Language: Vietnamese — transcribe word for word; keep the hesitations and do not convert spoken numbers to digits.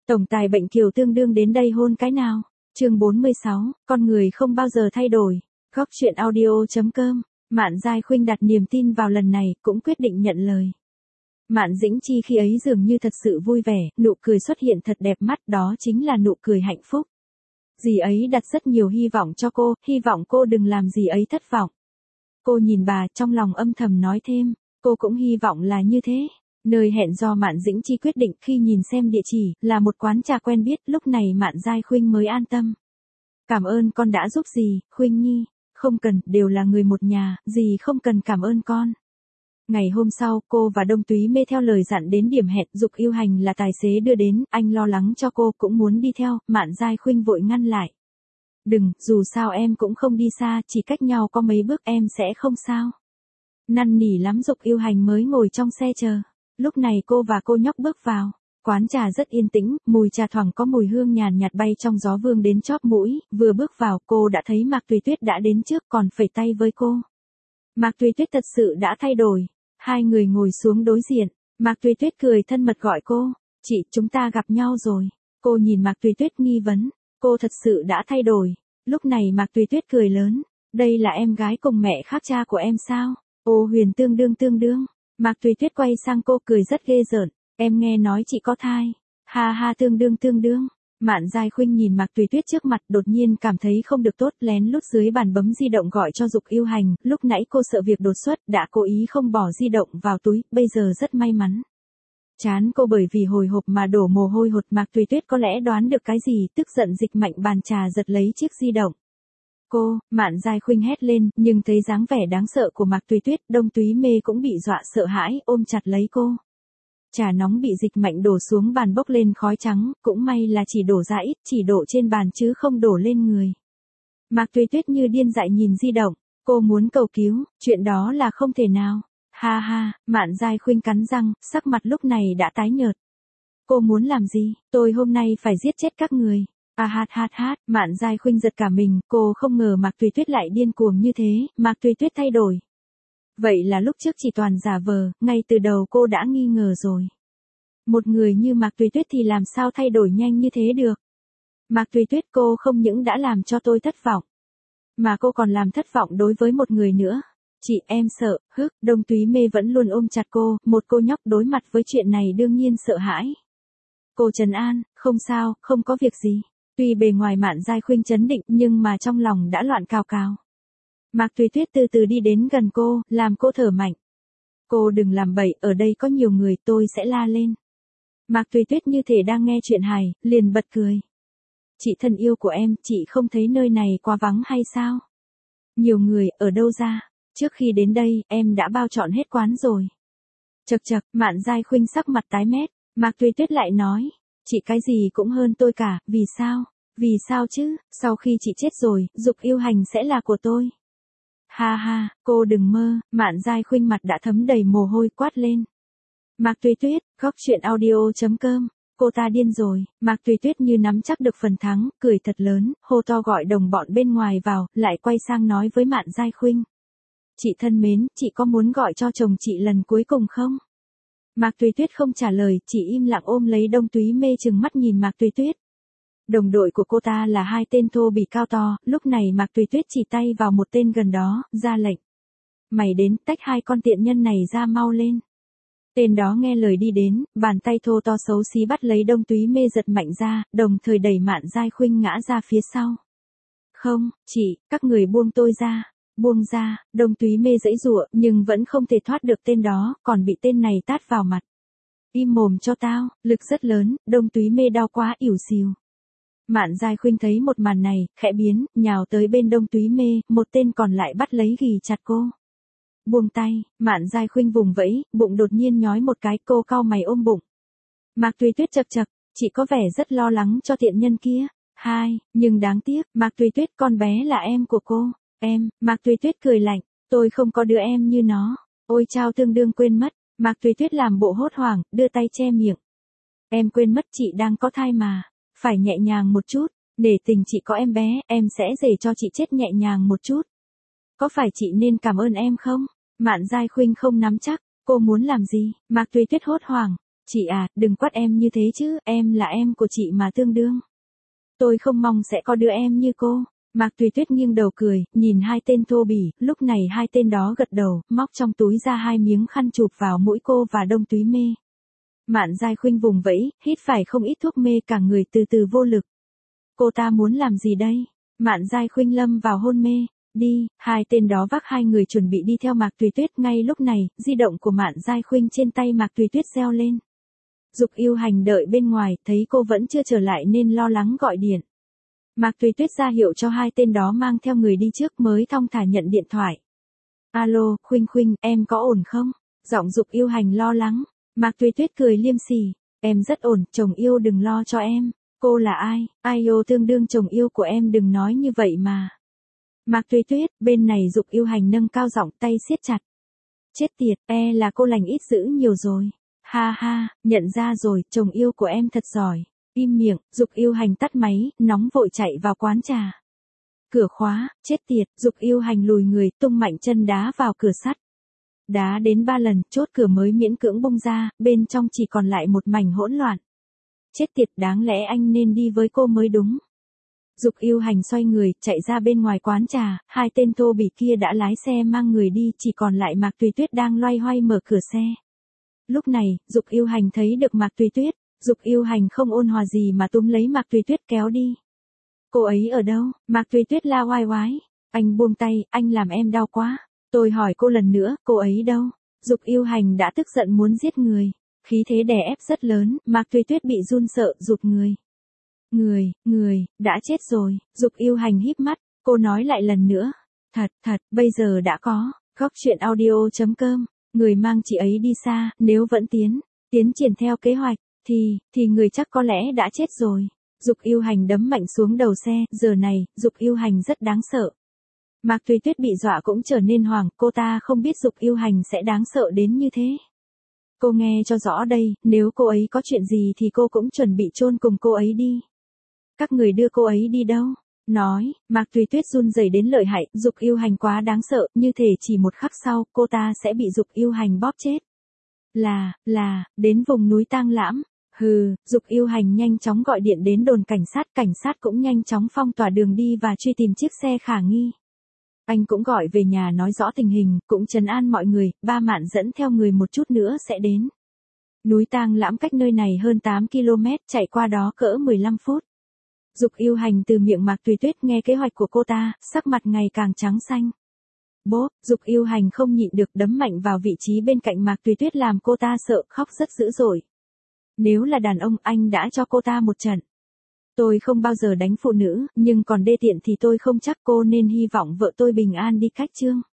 Tổng tài bệnh Kiều tương đương đến đây hôn cái nào? Chương bốn mươi sáu, con người không bao giờ thay đổi. Góc truyện audio chấm com. Mạn Giai Khuynh đặt niềm tin vào lần này, cũng quyết định nhận lời. Mạn Dĩnh Chi khi ấy dường như thật sự vui vẻ, nụ cười xuất hiện thật đẹp mắt, đó chính là nụ cười hạnh phúc. Dì ấy đặt rất nhiều hy vọng cho cô, hy vọng cô đừng làm dì ấy thất vọng. Cô nhìn bà, trong lòng âm thầm nói thêm, cô cũng hy vọng là như thế. Nơi hẹn do Mạn Dĩnh Chi quyết định khi nhìn xem địa chỉ, là một quán trà quen biết, lúc này Mạn Giai Khuynh mới an tâm. Cảm ơn con đã giúp dì, Khuynh Nhi. Không cần, đều là người một nhà, dì không cần cảm ơn con. Ngày hôm sau, cô và Đông Túy Mê theo lời dặn đến điểm hẹn, Dục Yêu Hành là tài xế đưa đến, anh lo lắng cho cô cũng muốn đi theo, Mạn Giai Khuynh vội ngăn lại. Đừng, dù sao em cũng không đi xa, chỉ cách nhau có mấy bước em sẽ không sao. Năn nỉ lắm Dục Yêu Hành mới ngồi trong xe chờ. Lúc này cô và cô nhóc bước vào. Quán trà rất yên tĩnh, mùi trà thoảng có mùi hương nhàn nhạt bay trong gió vương đến chóp mũi, vừa bước vào cô đã thấy Mạc Tùy Tuyết đã đến trước còn phẩy tay với cô. Mạc Tùy Tuyết thật sự đã thay đổi. Hai người ngồi xuống đối diện, Mạc Tùy Tuyết cười thân mật gọi cô, chị chúng ta gặp nhau rồi. Cô nhìn Mạc Tùy Tuyết nghi vấn, cô thật sự đã thay đổi. Lúc này Mạc Tùy Tuyết cười lớn, đây là em gái cùng mẹ khác cha của em sao? Ô huyền tương đương tương đương. Mạc Tùy Tuyết quay sang cô cười rất ghê rợn, em nghe nói chị có thai. Ha ha tương đương tương đương. Mạn Giai Khuynh nhìn Mạc Tùy Tuyết trước mặt đột nhiên cảm thấy không được tốt, lén lút dưới bàn bấm di động gọi cho Dục Yêu Hành, lúc nãy cô sợ việc đột xuất, đã cố ý không bỏ di động vào túi, bây giờ rất may mắn. Chán cô bởi vì hồi hộp mà đổ mồ hôi hột, Mạc Tùy Tuyết có lẽ đoán được cái gì, tức giận dịch mạnh bàn trà giật lấy chiếc di động. Cô, Mạn Giai Khuynh hét lên, nhưng thấy dáng vẻ đáng sợ của Mạc Tùy Tuyết, Đông Túy Mê cũng bị dọa sợ hãi, ôm chặt lấy cô. Trà nóng bị dịch mạnh đổ xuống bàn bốc lên khói trắng, cũng may là chỉ đổ ra ít, chỉ đổ trên bàn chứ không đổ lên người. Mạc Tùy Tuyết như điên dại nhìn di động, cô muốn cầu cứu, chuyện đó là không thể nào. Ha ha, Mạn Giai Khuynh cắn răng, sắc mặt lúc này đã tái nhợt. Cô muốn làm gì? Tôi hôm nay phải giết chết các người. À hát hát hát, Mạn Giai Khuynh giật cả mình, cô không ngờ Mạc Tùy Tuyết lại điên cuồng như thế, Mạc Tùy Tuyết thay đổi. Vậy là lúc trước chỉ toàn giả vờ, ngay từ đầu cô đã nghi ngờ rồi. Một người như Mạc Tùy Tuyết thì làm sao thay đổi nhanh như thế được. Mạc Tùy Tuyết, cô không những đã làm cho tôi thất vọng, mà cô còn làm thất vọng đối với một người nữa. Chị, em sợ, hức, Đông Túy Mê vẫn luôn ôm chặt cô, một cô nhóc đối mặt với chuyện này đương nhiên sợ hãi. Cô trấn an, không sao, không có việc gì. Tuy bề ngoài Mạn Giai Khuynh trấn định nhưng mà trong lòng đã loạn cào cào. Mạc Tùy Tuyết từ từ đi đến gần cô, làm cô thở mạnh. Cô đừng làm bậy, ở đây có nhiều người, tôi sẽ la lên. Mạc Tùy Tuyết như thể đang nghe chuyện hài, liền bật cười. Chị thân yêu của em, chị không thấy nơi này quá vắng hay sao? Nhiều người, ở đâu ra? Trước khi đến đây, em đã bao trọn hết quán rồi. Chậc chậc, Mạn Giai Khuynh sắc mặt tái mét, Mạc Tùy Tuyết lại nói. Chị cái gì cũng hơn tôi cả, vì sao? Vì sao chứ, sau khi chị chết rồi, Dục Yêu Hành sẽ là của tôi. Ha ha, cô đừng mơ, Mạn Giai Khuynh mặt đã thấm đầy mồ hôi quát lên. Mạc Tùy Tuyết, góc truyện audio chấm com, cô ta điên rồi, Mạc Tùy Tuyết như nắm chắc được phần thắng, cười thật lớn, hô to gọi đồng bọn bên ngoài vào, lại quay sang nói với Mạn Giai Khuynh. Chị thân mến, chị có muốn gọi cho chồng chị lần cuối cùng không? Mạc Tùy Tuyết không trả lời, chỉ im lặng ôm lấy Đông Túy Mê chừng mắt nhìn Mạc Tùy Tuyết. Đồng đội của cô ta là hai tên thô bỉ cao to, lúc này Mạc Tùy Tuyết chỉ tay vào một tên gần đó, ra lệnh. Mày đến, tách hai con tiện nhân này ra mau lên. Tên đó nghe lời đi đến, bàn tay thô to xấu xí bắt lấy Đông Túy Mê giật mạnh ra, đồng thời đẩy Mạn Giai Khuynh ngã ra phía sau. Không, chị, các người buông tôi ra. Buông ra, Đông Túy Mê giãy giụa, nhưng vẫn không thể thoát được tên đó, còn bị tên này tát vào mặt. Im mồm cho tao, lực rất lớn, Đông Túy Mê đau quá ỉu xìu. Mạn Giai Khuynh thấy một màn này, khẽ biến, nhào tới bên Đông Túy Mê, một tên còn lại bắt lấy ghì chặt cô. Buông tay, Mạn Giai Khuynh vùng vẫy, bụng đột nhiên nhói một cái, cô cau mày ôm bụng. Mạc Tùy Tuyết chậc chậc, chị có vẻ rất lo lắng cho tiện nhân kia. Hai, nhưng đáng tiếc, Mạc Tùy Tuyết con bé là em của cô. Em, Mạc Tùy Tuyết cười lạnh, tôi không có đứa em như nó. Ôi chao tương đương quên mất, Mạc Tùy Tuyết làm bộ hốt hoảng, đưa tay che miệng. Em quên mất chị đang có thai mà, phải nhẹ nhàng một chút, để tình chị có em bé, em sẽ để cho chị chết nhẹ nhàng một chút. Có phải chị nên cảm ơn em không? Mạn Giai Khuynh không nắm chắc, cô muốn làm gì? Mạc Tùy Tuyết hốt hoảng, Chị à, đừng quát em như thế chứ, em là em của chị mà tương đương. Tôi không mong sẽ có đứa em như cô. Mạc Tùy Tuyết nghiêng đầu cười, nhìn hai tên thô bỉ, lúc này hai tên đó gật đầu, móc trong túi ra hai miếng khăn chụp vào mũi cô và Đông Túy Mê. Mạn Giai Khuynh vùng vẫy, hít phải không ít thuốc mê, cả người từ từ vô lực. Cô ta muốn làm gì đây? Mạn Giai Khuynh lâm vào hôn mê. Đi, hai tên đó vác hai người chuẩn bị đi theo Mạc Tùy Tuyết. Ngay lúc này, di động của Mạn Giai Khuynh trên tay Mạc Tùy Tuyết reo lên. Dục Yêu Hành đợi bên ngoài, thấy cô vẫn chưa trở lại nên lo lắng gọi điện. Mạc Tùy Tuyết ra hiệu cho hai tên đó mang theo người đi trước mới thong thả nhận điện thoại. Alo, Khuynh Khuynh, em có ổn không? Giọng Dục Yêu Hành lo lắng. Mạc Tùy Tuyết cười liêm sỉ. Em rất ổn, chồng yêu đừng lo cho em. Cô là ai? Ai yêu tương đương chồng yêu của em, đừng nói như vậy mà. Mạc Tùy Tuyết, bên này Dục Yêu Hành nâng cao giọng, tay siết chặt. Chết tiệt, e là cô lành ít dữ nhiều rồi. Ha ha, nhận ra rồi, chồng yêu của em thật giỏi. Im miệng, Dục Yêu Hành tắt máy, nóng vội chạy vào quán trà. Cửa khóa, chết tiệt, Dục Yêu Hành lùi người, tung mạnh chân đá vào cửa sắt. Đá đến ba lần, chốt cửa mới miễn cưỡng bung ra, bên trong chỉ còn lại một mảnh hỗn loạn. Chết tiệt, đáng lẽ anh nên đi với cô mới đúng. Dục Yêu Hành xoay người, chạy ra bên ngoài quán trà, hai tên thô bỉ kia đã lái xe mang người đi, chỉ còn lại Mạc Tùy Tuyết đang loay hoay mở cửa xe. Lúc này, Dục Yêu Hành thấy được Mạc Tùy Tuyết, Dục Yêu Hành không ôn hòa gì mà túm lấy Mạc Tùy Tuyết kéo đi. Cô ấy ở đâu? Mạc Tùy Tuyết la oai oái. Anh buông tay, anh làm em đau quá. Tôi hỏi cô lần nữa, cô ấy đâu? Dục Yêu Hành đã tức giận muốn giết người. Khí thế đè ép rất lớn, Mạc Tùy Tuyết bị run sợ, rụt người. Người, người, đã chết rồi. Dục Yêu Hành híp mắt, cô nói lại lần nữa. Thật, thật, bây giờ đã có. Góc truyện audio chấm com. Người mang chị ấy đi xa, nếu vẫn tiến, tiến triển theo kế hoạch, thì, thì người chắc có lẽ đã chết rồi. Dục Yêu Hành đấm mạnh xuống đầu xe, giờ này, Dục Yêu Hành rất đáng sợ. Mạc Tùy Tuyết bị dọa cũng trở nên hoảng, cô ta không biết Dục Yêu Hành sẽ đáng sợ đến như thế. Cô nghe cho rõ đây, nếu cô ấy có chuyện gì thì cô cũng chuẩn bị chôn cùng cô ấy đi. Các người đưa cô ấy đi đâu? Nói, Mạc Tùy Tuyết run rẩy đến lợi hại, Dục Yêu Hành quá đáng sợ, như thể chỉ một khắc sau, cô ta sẽ bị Dục Yêu Hành bóp chết. Là, là, đến vùng núi Tang Lãm. Hừ, Dục Yêu Hành nhanh chóng gọi điện đến đồn cảnh sát, cảnh sát cũng nhanh chóng phong tỏa đường đi và truy tìm chiếc xe khả nghi. Anh cũng gọi về nhà nói rõ tình hình, cũng trấn an mọi người, ba Mạn dẫn theo người một chút nữa sẽ đến. Núi Tang Lãm cách nơi này hơn tám ki lô mét, chạy qua đó cỡ mười lăm phút. Dục Yêu Hành từ miệng Mạc Tùy Tuyết nghe kế hoạch của cô ta, sắc mặt ngày càng trắng xanh. Bốp, Dục Yêu Hành không nhịn được đấm mạnh vào vị trí bên cạnh Mạc Tùy Tuyết làm cô ta sợ, khóc rất dữ dội. Nếu là đàn ông, anh đã cho cô ta một trận. Tôi không bao giờ đánh phụ nữ, nhưng còn đê tiện thì tôi không chắc, cô nên hy vọng vợ tôi bình an đi cách chương.